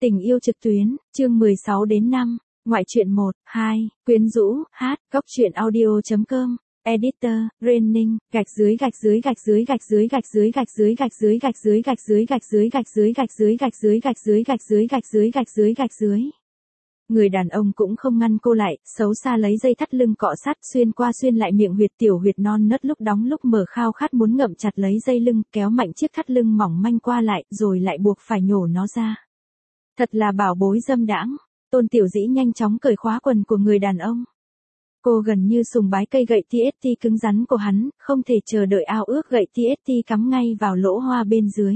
Tình yêu trực tuyến, chương 16 đến 5, ngoại truyện 1, 2, quyến rũ, hát, góc truyện audio.com, editor, Renning, gạch dưới gạch dưới gạch dưới gạch dưới gạch dưới gạch dưới gạch dưới gạch dưới gạch dưới gạch dưới gạch dưới gạch dưới gạch dưới gạch dưới gạch dưới gạch dưới gạch dưới gạch dưới. Người đàn ông cũng không ngăn cô lại, xấu xa lấy dây thắt lưng cọ sát xuyên qua xuyên lại miệng huyệt tiểu huyệt non nớt lúc đóng lúc mở khao khát muốn ngậm chặt lấy dây lưng kéo mạnh chiếc thắt lưng mỏng manh qua lại rồi lại buộc phải nhổ nó ra. Thật là bảo bối dâm đãng. Tôn Tiểu Dĩ nhanh chóng cởi khóa quần của người đàn ông. Cô gần như sùng bái cây gậy TST cứng rắn của hắn, không thể chờ đợi ao ước gậy TST cắm ngay vào lỗ hoa bên dưới.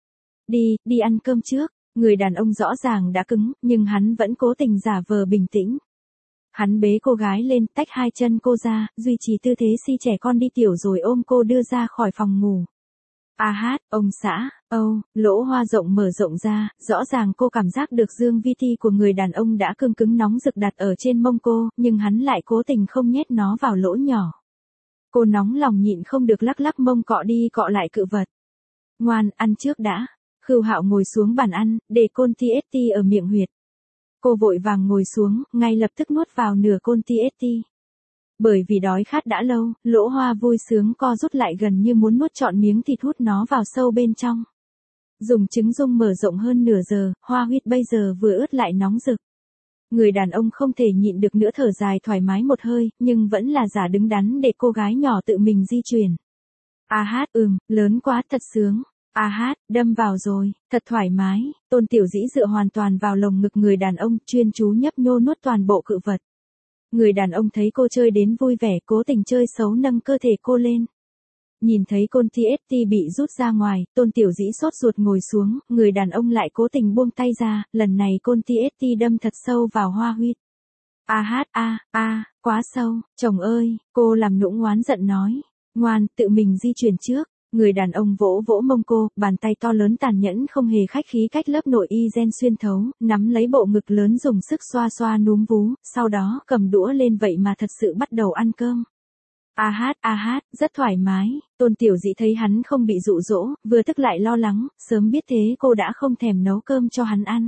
Đi ăn cơm trước. Người đàn ông rõ ràng đã cứng, nhưng hắn vẫn cố tình giả vờ bình tĩnh. Hắn bế cô gái lên, tách hai chân cô ra, duy trì tư thế si trẻ con đi tiểu rồi ôm cô đưa ra khỏi phòng ngủ. A hát, ông xã, lỗ hoa rộng mở rộng ra, rõ ràng cô cảm giác được dương vi ti của người đàn ông đã cương cứng nóng rực đặt ở trên mông cô, nhưng hắn lại cố tình không nhét nó vào lỗ nhỏ. Cô nóng lòng nhịn không được lắc lắc mông cọ đi cọ lại cự vật. Ngoan, ăn trước đã. Khưu Hạo ngồi xuống bàn ăn, để côn TST ở miệng huyệt. Cô vội vàng ngồi xuống, ngay lập tức nuốt vào nửa côn TST. Bởi vì đói khát đã lâu, lỗ hoa vui sướng co rút lại gần như muốn nuốt trọn miếng thịt hút nó vào sâu bên trong. Dùng trứng dung mở rộng hơn nửa giờ, hoa huyết bây giờ vừa ướt lại nóng rực. Người đàn ông không thể nhịn được nữa thở dài thoải mái một hơi, nhưng vẫn là giả đứng đắn để cô gái nhỏ tự mình di chuyển. A hát, lớn quá thật sướng. A hát, đâm vào rồi, thật thoải mái. Tôn Tiểu Dĩ dựa hoàn toàn vào lồng ngực người đàn ông, chuyên chú nhấp nhô nuốt toàn bộ cự vật. Người đàn ông thấy cô chơi đến vui vẻ, cố tình chơi xấu nâng cơ thể cô lên. Nhìn thấy côn TST bị rút ra ngoài, Tôn Tiểu Dĩ sốt ruột ngồi xuống, người đàn ông lại cố tình buông tay ra, lần này côn TST đâm thật sâu vào hoa huyết. A hát, quá sâu, chồng ơi, cô làm nũng oán giận nói. Ngoan, tự mình di chuyển trước. Người đàn ông vỗ vỗ mông cô, bàn tay to lớn tàn nhẫn không hề khách khí cách lớp nội y gen xuyên thấu, nắm lấy bộ ngực lớn dùng sức xoa xoa núm vú, sau đó cầm đũa lên vậy mà thật sự bắt đầu ăn cơm. A hát, rất thoải mái. Tôn Tiểu Dĩ thấy hắn không bị dụ dỗ, vừa tức lại lo lắng, sớm biết thế cô đã không thèm nấu cơm cho hắn ăn.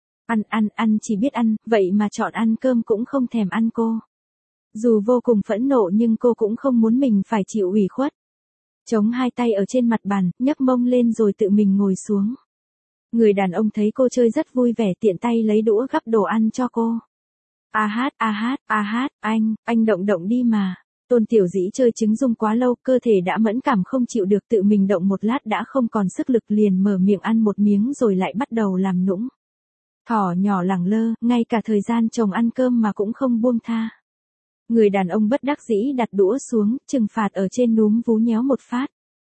Ăn chỉ biết ăn, vậy mà chọn ăn cơm cũng không thèm ăn cô. Dù vô cùng phẫn nộ nhưng cô cũng không muốn mình phải chịu ủy khuất. Chống hai tay ở trên mặt bàn, nhấc mông lên rồi tự mình ngồi xuống. Người đàn ông thấy cô chơi rất vui vẻ tiện tay lấy đũa gắp đồ ăn cho cô. A hát, anh động đi mà. Tôn Tiểu Dĩ chơi trứng dung quá lâu, cơ thể đã mẫn cảm không chịu được tự mình động một lát đã không còn sức lực liền mở miệng ăn một miếng rồi lại bắt đầu làm nũng. Thỏ nhỏ lẳng lơ, ngay cả thời gian chồng ăn cơm mà cũng không buông tha. Người đàn ông bất đắc dĩ đặt đũa xuống, trừng phạt ở trên núm vú nhéo một phát.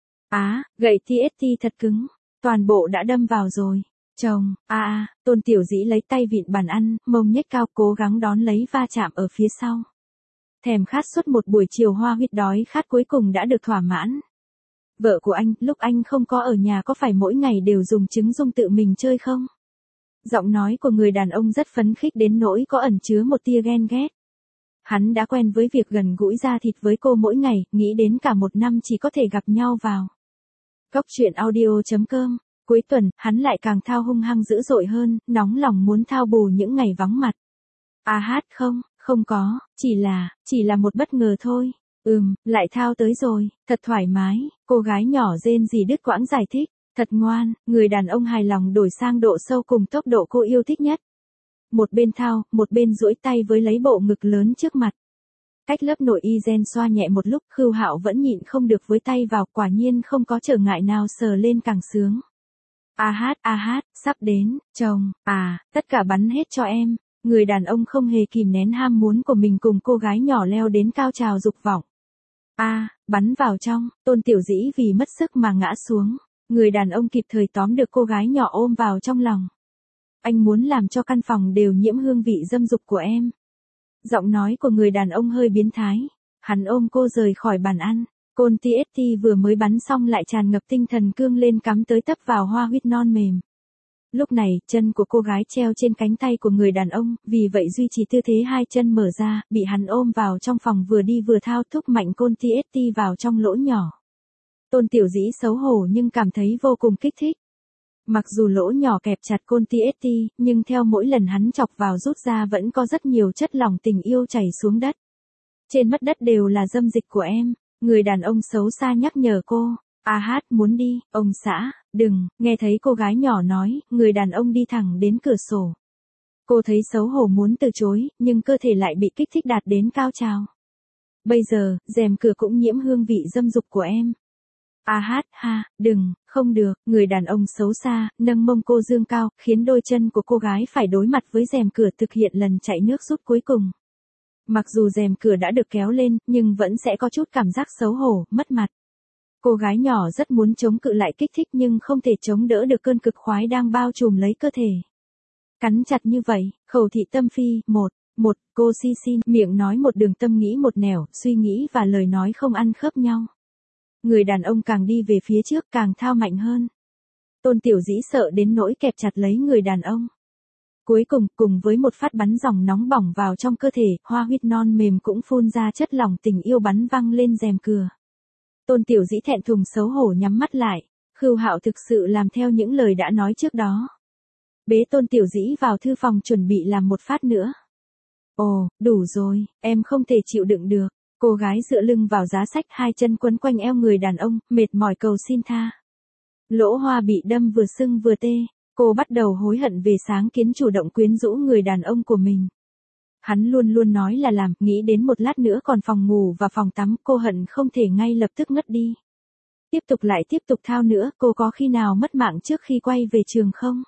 Gậy TST thật cứng, toàn bộ đã đâm vào rồi. Chồng, Tôn Tiểu Dĩ lấy tay vịn bàn ăn, mông nhếch cao cố gắng đón lấy va chạm ở phía sau. Thèm khát suốt một buổi chiều hoa huyết đói khát cuối cùng đã được thỏa mãn. Vợ của anh, lúc anh không có ở nhà có phải mỗi ngày đều dùng trứng dung tự mình chơi không? Giọng nói của người đàn ông rất phấn khích đến nỗi có ẩn chứa một tia ghen ghét. Hắn đã quen với việc gần gũi da thịt với cô mỗi ngày, nghĩ đến cả một năm chỉ có thể gặp nhau vào. Góc truyện audio.com, cuối tuần, hắn lại càng thao hung hăng dữ dội hơn, nóng lòng muốn thao bù những ngày vắng mặt. A hát không có, chỉ là một bất ngờ thôi. Lại thao tới rồi, thật thoải mái, cô gái nhỏ rên rỉ đứt quãng giải thích, thật ngoan, người đàn ông hài lòng đổi sang độ sâu cùng tốc độ cô yêu thích nhất. Một bên thao, một bên duỗi tay với lấy bộ ngực lớn trước mặt. Cách lớp nội y gen xoa nhẹ một lúc, Khưu Hạo vẫn nhịn không được với tay vào, quả nhiên không có trở ngại nào sờ lên càng sướng. A hát, sắp đến, chồng, tất cả bắn hết cho em. Người đàn ông không hề kìm nén ham muốn của mình cùng cô gái nhỏ leo đến cao trào dục vọng. Bắn vào trong, Tôn Tiểu Dĩ vì mất sức mà ngã xuống. Người đàn ông kịp thời tóm được cô gái nhỏ ôm vào trong lòng. Anh muốn làm cho căn phòng đều nhiễm hương vị dâm dục của em. Giọng nói của người đàn ông hơi biến thái. Hắn ôm cô rời khỏi bàn ăn. Côn TST vừa mới bắn xong lại tràn ngập tinh thần cương lên cắm tới tấp vào hoa huyết non mềm. Lúc này, chân của cô gái treo trên cánh tay của người đàn ông, vì vậy duy trì tư thế hai chân mở ra, bị hắn ôm vào trong phòng vừa đi vừa thao thúc mạnh côn TST vào trong lỗ nhỏ. Tôn Tiểu Dĩ xấu hổ nhưng cảm thấy vô cùng kích thích. Mặc dù lỗ nhỏ kẹp chặt côn TST, nhưng theo mỗi lần hắn chọc vào rút ra vẫn có rất nhiều chất lỏng tình yêu chảy xuống đất. Trên mất đất đều là dâm dịch của em. Người đàn ông xấu xa nhắc nhở cô. A hát muốn đi, ông xã, đừng, nghe thấy cô gái nhỏ nói, người đàn ông đi thẳng đến cửa sổ. Cô thấy xấu hổ muốn từ chối, nhưng cơ thể lại bị kích thích đạt đến cao trào. Bây giờ, rèm cửa cũng nhiễm hương vị dâm dục của em. A hát ha, đừng, không được, người đàn ông xấu xa, nâng mông cô dương cao, khiến đôi chân của cô gái phải đối mặt với rèm cửa thực hiện lần chạy nước rút cuối cùng. Mặc dù rèm cửa đã được kéo lên, nhưng vẫn sẽ có chút cảm giác xấu hổ, mất mặt. Cô gái nhỏ rất muốn chống cự lại kích thích nhưng không thể chống đỡ được cơn cực khoái đang bao trùm lấy cơ thể. Cắn chặt như vậy, khẩu thị tâm phi, một, cô xin, miệng nói một đường tâm nghĩ một nẻo, suy nghĩ và lời nói không ăn khớp nhau. Người đàn ông càng đi về phía trước càng thao mạnh hơn. Tôn Tiểu Dĩ sợ đến nỗi kẹp chặt lấy người đàn ông. Cuối cùng với một phát bắn dòng nóng bỏng vào trong cơ thể, hoa huyết non mềm cũng phun ra chất lỏng tình yêu bắn văng lên rèm cửa. Tôn Tiểu Dĩ thẹn thùng xấu hổ nhắm mắt lại. Khưu Hạo thực sự làm theo những lời đã nói trước đó. Bế Tôn Tiểu Dĩ vào thư phòng chuẩn bị làm một phát nữa. Ồ, đủ rồi, em không thể chịu đựng được. Cô gái dựa lưng vào giá sách, hai chân quấn quanh eo người đàn ông, mệt mỏi cầu xin tha. Lỗ hoa bị đâm vừa sưng vừa tê. Cô bắt đầu hối hận về sáng kiến chủ động quyến rũ người đàn ông của mình. Hắn luôn luôn nói là làm, nghĩ đến một lát nữa còn phòng ngủ và phòng tắm, cô hận không thể ngay lập tức ngất đi. Tiếp tục thao nữa, cô có khi nào mất mạng trước khi quay về trường không?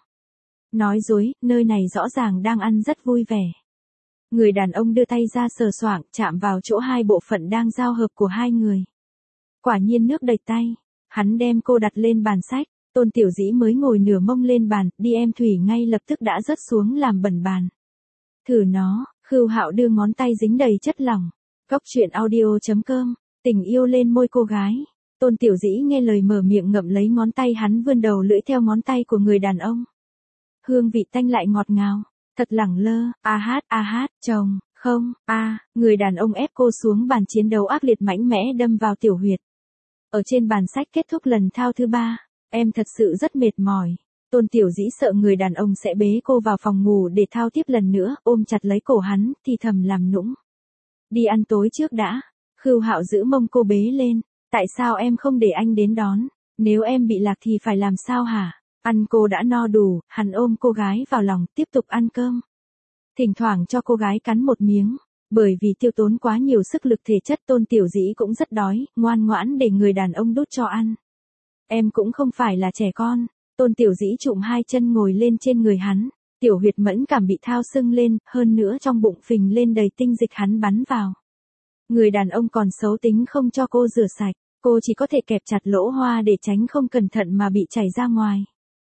Nói dối, nơi này rõ ràng đang ăn rất vui vẻ. Người đàn ông đưa tay ra sờ soạng, chạm vào chỗ hai bộ phận đang giao hợp của hai người. Quả nhiên nước đầy tay. Hắn đem cô đặt lên bàn sách. Tôn Tiểu Dĩ mới ngồi nửa mông lên bàn, đi em thủy ngay lập tức đã rớt xuống làm bẩn bàn. Thử nó, Khưu Hạo đưa ngón tay dính đầy chất lỏng. Góc truyện audio.com, tình yêu lên môi cô gái. Tôn Tiểu Dĩ nghe lời mở miệng ngậm lấy ngón tay hắn, vươn đầu lưỡi theo ngón tay của người đàn ông. Hương vị tanh lại ngọt ngào, thật lẳng lơ. A hát, chồng, không, người đàn ông ép cô xuống bàn, chiến đấu ác liệt mạnh mẽ đâm vào tiểu huyệt. Ở trên bàn sách kết thúc lần thao thứ 3. Em thật sự rất mệt mỏi. Tôn Tiểu Dĩ sợ người đàn ông sẽ bế cô vào phòng ngủ để thao tiếp lần nữa, ôm chặt lấy cổ hắn, thì thầm làm nũng. Đi ăn tối trước đã. Khưu Hạo giữ mông cô bế lên. Tại sao em không để anh đến đón? Nếu em bị lạc thì phải làm sao hả? Ăn cô đã no đủ, hắn ôm cô gái vào lòng, tiếp tục ăn cơm. Thỉnh thoảng cho cô gái cắn một miếng. Bởi vì tiêu tốn quá nhiều sức lực thể chất, Tôn Tiểu Dĩ cũng rất đói, ngoan ngoãn để người đàn ông đút cho ăn. Em cũng không phải là trẻ con. Tôn Tiểu Dĩ trụm hai chân ngồi lên trên người hắn. Tiểu huyệt mẫn cảm bị thao sưng lên, hơn nữa trong bụng phình lên đầy tinh dịch hắn bắn vào. Người đàn ông còn xấu tính không cho cô rửa sạch. Cô chỉ có thể kẹp chặt lỗ hoa để tránh không cẩn thận mà bị chảy ra ngoài.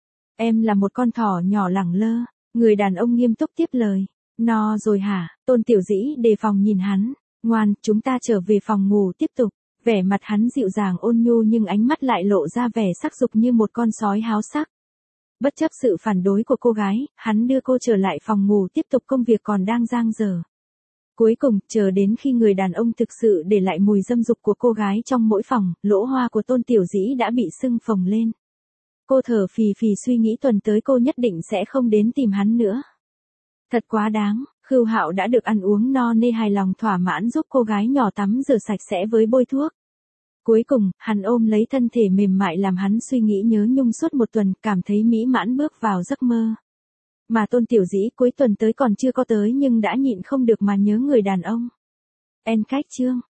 Em là một con thỏ nhỏ lẳng lơ. Người đàn ông nghiêm túc tiếp lời. No rồi hả? Tôn Tiểu Dĩ đề phòng nhìn hắn. Ngoan, chúng ta trở về phòng ngủ tiếp tục. Vẻ mặt hắn dịu dàng ôn nhu nhưng ánh mắt lại lộ ra vẻ sắc dục như một con sói háo sắc. Bất chấp sự phản đối của cô gái, hắn đưa cô trở lại phòng ngủ tiếp tục công việc còn đang dang dở. Cuối cùng, chờ đến khi người đàn ông thực sự để lại mùi dâm dục của cô gái trong mỗi phòng, lỗ hoa của Tôn Tiểu Dĩ đã bị sưng phồng lên. Cô thở phì phì suy nghĩ tuần tới cô nhất định sẽ không đến tìm hắn nữa. Thật quá đáng, Khưu Hạo đã được ăn uống no nê hài lòng thỏa mãn giúp cô gái nhỏ tắm rửa sạch sẽ với bôi thuốc. Cuối cùng, hắn ôm lấy thân thể mềm mại làm hắn suy nghĩ nhớ nhung suốt một tuần, cảm thấy mỹ mãn bước vào giấc mơ. Mà Tôn Tiểu Dĩ cuối tuần tới còn chưa có tới nhưng đã nhịn không được mà nhớ người đàn ông. End cách chương.